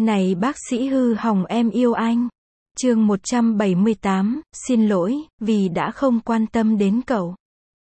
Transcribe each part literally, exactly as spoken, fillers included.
Này bác sĩ hư hỏng em yêu anh. Chương một trăm bảy mươi tám, xin lỗi, vì đã không quan tâm đến cậu.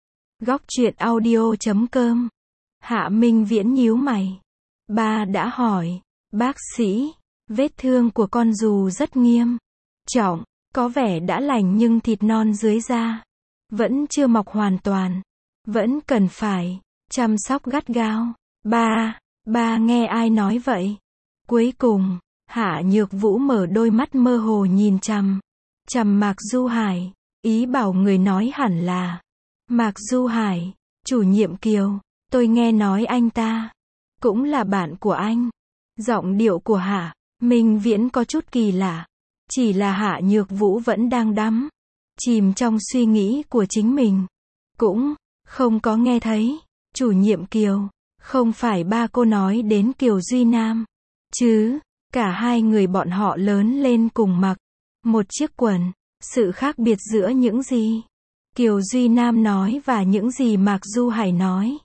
Góc truyện audio chấm com. Hạ Minh Viễn nhíu mày. Ba đã hỏi, bác sĩ, vết thương của con dù rất nghiêm trọng, có vẻ đã lành nhưng thịt non dưới da vẫn chưa mọc hoàn toàn, vẫn cần phải chăm sóc gắt gao. Ba, ba nghe ai nói vậy? Cuối cùng, Hạ Nhược Vũ mở đôi mắt mơ hồ nhìn chằm chằm Mạc Du Hải, ý bảo người nói hẳn là Mạc Du Hải, chủ nhiệm Kiều, tôi nghe nói anh ta cũng là bạn của anh. Giọng điệu của Hạ Minh Viễn có chút kỳ lạ, chỉ là Hạ Nhược Vũ vẫn đang đắm chìm trong suy nghĩ của chính mình, cũng không có nghe thấy. Chủ nhiệm Kiều, không phải ba cô nói đến Kiều Duy Nam chứ? Cả hai người bọn họ lớn lên cùng mặc một chiếc quần, sự khác biệt giữa những gì Kiều Duy Nam nói và những gì Mạc Du Hải nói.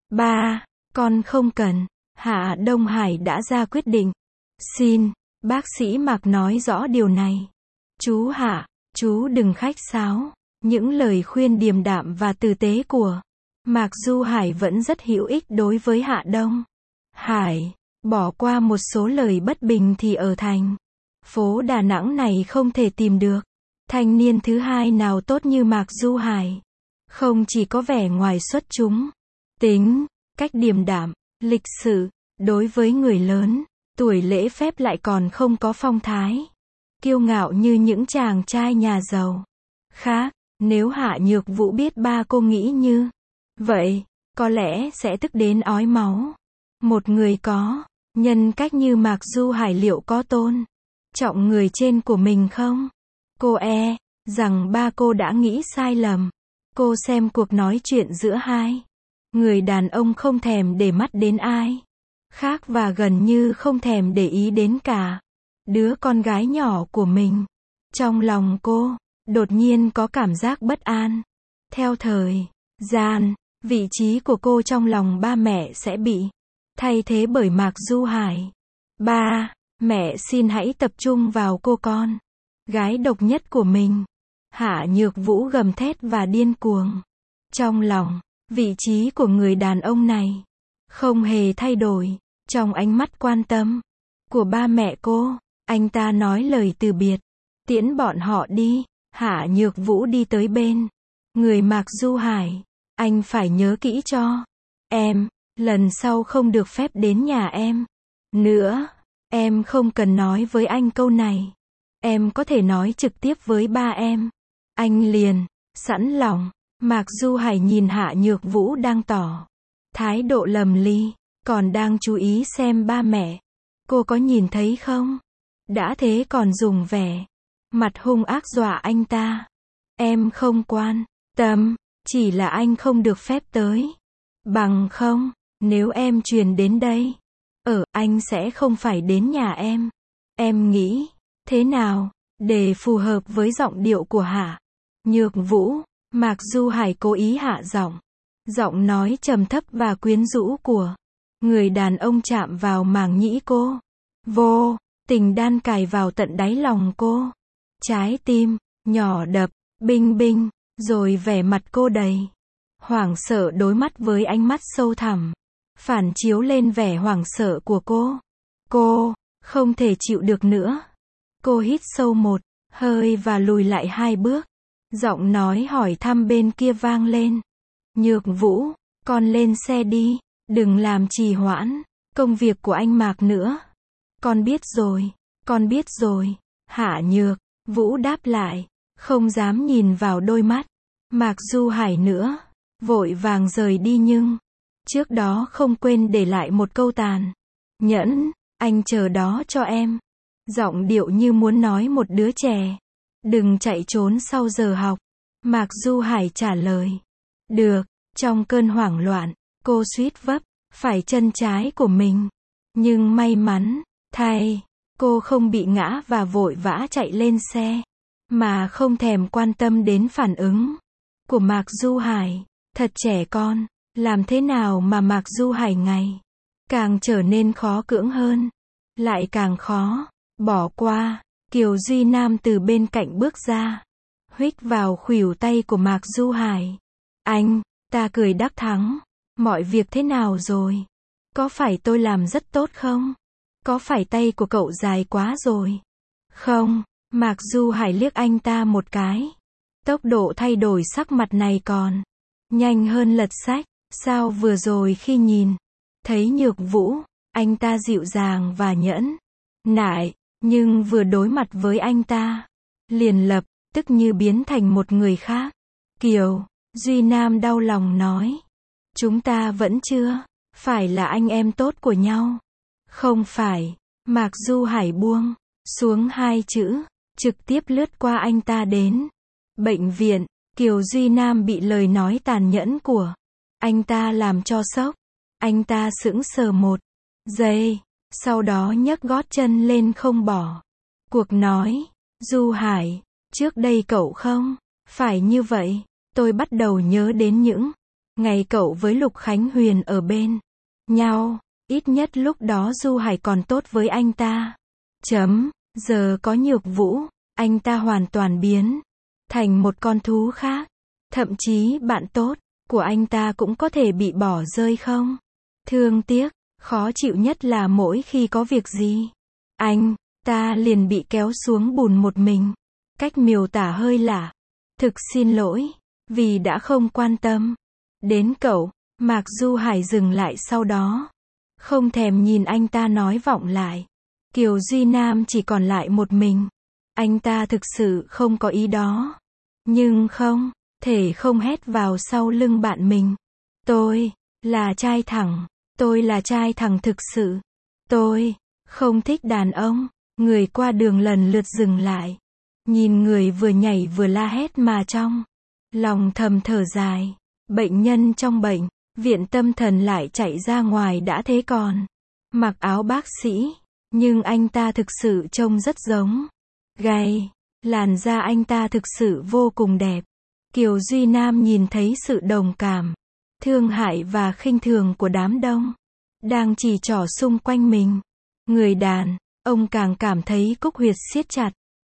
Ba, con không cần. Hạ Đông Hải đã ra quyết định. Xin, bác sĩ Mạc nói rõ điều này. Chú Hạ, chú đừng khách sáo. Những lời khuyên điềm đạm và tử tế của Mạc Du Hải vẫn rất hữu ích đối với Hạ Đông Hải. Bỏ qua một số lời bất bình thì ở thành phố Đà Nẵng này không thể tìm được thanh niên thứ hai nào tốt như Mạc Du Hải. Không chỉ có vẻ ngoài xuất chúng, tính cách điềm đạm, lịch sự, đối với người lớn tuổi lễ phép lại còn không có phong thái kiêu ngạo như những chàng trai nhà giàu khác. Nếu Hạ Nhược Vũ biết ba cô nghĩ như vậy, có lẽ sẽ tức đến ói máu. Một người có nhân cách như Mạc Du Hải liệu có tôn trọng người trên của mình không? Cô e rằng ba cô đã nghĩ sai lầm. Cô xem cuộc nói chuyện giữa hai người đàn ông không thèm để mắt đến ai khác và gần như không thèm để ý đến cả đứa con gái nhỏ của mình. Trong lòng cô đột nhiên có cảm giác bất an. Theo thời gian, vị trí của cô trong lòng ba mẹ sẽ bị thay thế bởi Mạc Du Hải. Ba, mẹ xin hãy tập trung vào cô con gái độc nhất của mình. Hạ Nhược Vũ gầm thét và điên cuồng. Trong lòng, vị trí của người đàn ông này không hề thay đổi. Trong ánh mắt quan tâm của ba mẹ cô, anh ta nói lời từ biệt, tiễn bọn họ đi. Hạ Nhược Vũ đi tới bên người Mạc Du Hải. Anh phải nhớ kỹ cho em, lần sau không được phép đến nhà em nữa. Em không cần nói với anh câu này. Em có thể nói trực tiếp với ba em. Anh liền sẵn lòng. Mạc Du Hải nhìn Hạ Nhược Vũ đang tỏ thái độ lầm ly, còn đang chú ý xem ba mẹ cô có nhìn thấy không. Đã thế còn dùng vẻ mặt hung ác dọa anh ta. Em không quan tâm, chỉ là anh không được phép tới. Bằng không, nếu em truyền đến đây, ở anh sẽ không phải đến nhà em. Em nghĩ thế nào để phù hợp với giọng điệu của Hạ Nhược Vũ? Mạc Du Hải cố ý hạ giọng. Giọng nói trầm thấp và quyến rũ của người đàn ông chạm vào màng nhĩ cô, vô tình đan cài vào tận đáy lòng cô. Trái tim nhỏ đập binh binh, rồi vẻ mặt cô đầy hoảng sợ đối mắt với ánh mắt sâu thẳm, phản chiếu lên vẻ hoảng sợ của cô. Cô không thể chịu được nữa. Cô hít sâu một hơi và lùi lại hai bước. Giọng nói hỏi thăm bên kia vang lên. Nhược Vũ, con lên xe đi, đừng làm trì hoãn công việc của anh Mạc nữa. Con biết rồi, con biết rồi. Hạ Nhược Vũ đáp lại, không dám nhìn vào đôi mắt Mạc Du Hải nữa, vội vàng rời đi nhưng trước đó không quên để lại một câu tàn nhẫn. Anh chờ đó cho em. Giọng điệu như muốn nói một đứa trẻ đừng chạy trốn sau giờ học. Mạc Du Hải trả lời. Được. Trong cơn hoảng loạn, cô suýt vấp phải chân trái của mình. Nhưng may mắn thay, cô không bị ngã và vội vã chạy lên xe, mà không thèm quan tâm đến phản ứng của Mạc Du Hải. Thật trẻ con. Làm thế nào mà Mạc Du Hải ngày càng trở nên khó cưỡng hơn. lại càng khó. Bỏ qua. Kiều Duy Nam từ bên cạnh bước ra. Huých vào khuỷu tay của Mạc Du Hải. Anh, ta cười đắc thắng. Mọi việc thế nào rồi? Có phải tôi làm rất tốt không? Có phải tay của cậu dài quá rồi? Không, Mạc Du Hải liếc anh ta một cái. Tốc độ thay đổi sắc mặt này còn nhanh hơn lật sách. Sao vừa rồi khi nhìn thấy Nhược Vũ, anh ta dịu dàng và nhẫn nại, nhưng vừa đối mặt với anh ta, liền lập tức như biến thành một người khác. Kiều Duy Nam đau lòng nói. Chúng ta vẫn chưa phải là anh em tốt của nhau. Không phải. Mạc Du Hải buông xuống hai chữ, trực tiếp lướt qua anh ta đến bệnh viện. Kiều Duy Nam bị lời nói tàn nhẫn của anh ta làm cho sốc. Anh ta sững sờ một giây, sau đó nhấc gót chân lên không bỏ cuộc nói. Du Hải, trước đây cậu không phải như vậy. Tôi bắt đầu nhớ đến những ngày cậu với Lục Khánh Huyền ở bên nhau. Ít nhất lúc đó Du Hải còn tốt với anh ta. Chấm. Giờ có Nhược Vũ, anh ta hoàn toàn biến thành một con thú khác. Thậm chí bạn tốt của anh ta cũng có thể bị bỏ rơi không? Thương tiếc. Khó chịu nhất là mỗi khi có việc gì, anh ta liền bị kéo xuống bùn một mình. Cách miêu tả hơi lạ. Thực xin lỗi vì đã không quan tâm đến cậu. Mạc Du Hải dừng lại sau đó, không thèm nhìn anh ta nói vọng lại. Kiều Duy Nam chỉ còn lại một mình. Anh ta thực sự không có ý đó, nhưng không thể không hét vào sau lưng bạn mình. Tôi là trai thẳng. Tôi là trai thẳng thực sự. Tôi không thích đàn ông. Người qua đường lần lượt dừng lại, nhìn người vừa nhảy vừa la hét mà trong lòng thầm thở dài. Bệnh nhân trong bệnh viện tâm thần lại chạy ra ngoài đã thế còn mặc áo bác sĩ, nhưng anh ta thực sự trông rất giống gay. Làn da anh ta thực sự vô cùng đẹp. Kiều Duy Nam nhìn thấy sự đồng cảm, thương hại và khinh thường của đám đông đang chỉ trỏ xung quanh mình. Người đàn ông càng cảm thấy cúc huyệt siết chặt,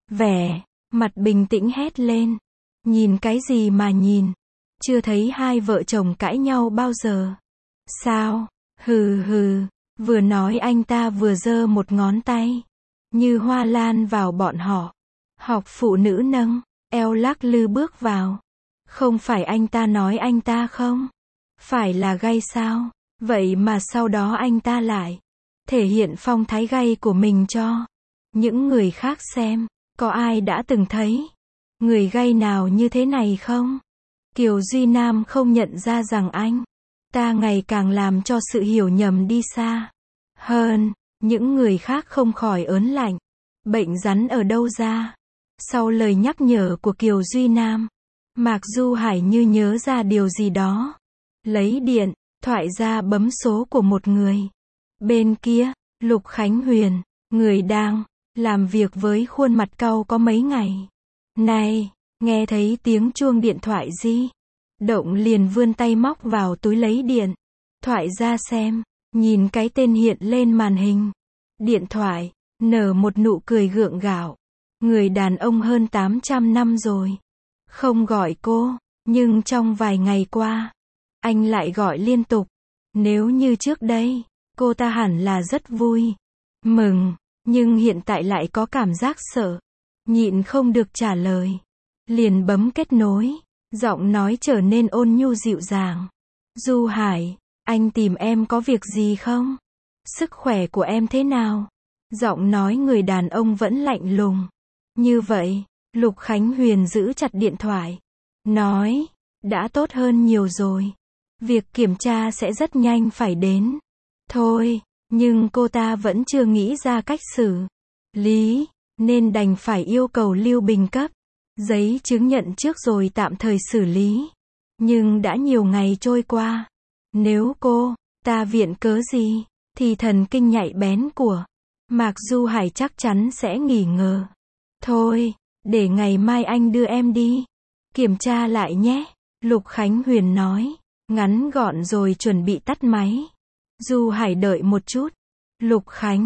vẻ mặt bình tĩnh hét lên. Nhìn cái gì mà nhìn? Chưa thấy hai vợ chồng cãi nhau bao giờ sao? Hừ hừ. Vừa nói anh ta vừa giơ một ngón tay như hoa lan vào bọn họ. Học phụ nữ nâng eo lắc lư bước vào. Không phải anh ta nói anh ta không phải là gay sao? Vậy mà sau đó anh ta lại thể hiện phong thái gay của mình cho những người khác xem. Có ai đã từng thấy người gay nào như thế này không? Kiều Duy Nam không nhận ra rằng anh ta ngày càng làm cho sự hiểu nhầm đi xa hơn. Những người khác không khỏi ớn lạnh. Bệnh rắn ở đâu ra? Sau lời nhắc nhở của Kiều Duy Nam, Mạc Du Hải như nhớ ra điều gì đó, lấy điện thoại ra bấm số của một người. Bên kia, Lục Khánh Huyền, người đang làm việc với khuôn mặt cau có mấy ngày nay, nghe thấy tiếng chuông điện thoại di động liền vươn tay móc vào túi lấy điện thoại ra xem, nhìn cái tên hiện lên màn hình điện thoại, nở một nụ cười gượng gạo. Người đàn ông hơn tám trăm năm rồi không gọi cô, nhưng trong vài ngày qua, anh lại gọi liên tục. Nếu như trước đây, cô ta hẳn là rất vui mừng, nhưng hiện tại lại có cảm giác sợ, nhịn không được trả lời. Liền bấm kết nối, giọng nói trở nên ôn nhu dịu dàng. Du Hải, anh tìm em có việc gì không? Sức khỏe của em thế nào? Giọng nói người đàn ông vẫn lạnh lùng. Như vậy, Lục Khánh Huyền giữ chặt điện thoại, nói, đã tốt hơn nhiều rồi. Việc kiểm tra sẽ rất nhanh phải đến. Thôi, nhưng cô ta vẫn chưa nghĩ ra cách xử lý, nên đành phải yêu cầu Lưu Bình cấp giấy chứng nhận trước rồi tạm thời xử lý. Nhưng đã nhiều ngày trôi qua, nếu cô ta viện cớ gì, thì thần kinh nhạy bén của Mạc Du Hải chắc chắn sẽ nghỉ ngờ. Thôi, để ngày mai anh đưa em đi kiểm tra lại nhé, Lục Khánh Huyền nói, ngắn gọn rồi chuẩn bị tắt máy. Du Hải đợi một chút. Lục Khánh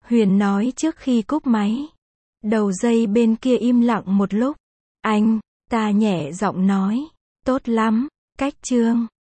Huyền nói trước khi cúp máy. Đầu dây bên kia im lặng một lúc. Anh, ta nhẹ giọng nói. Tốt lắm, cách Trương.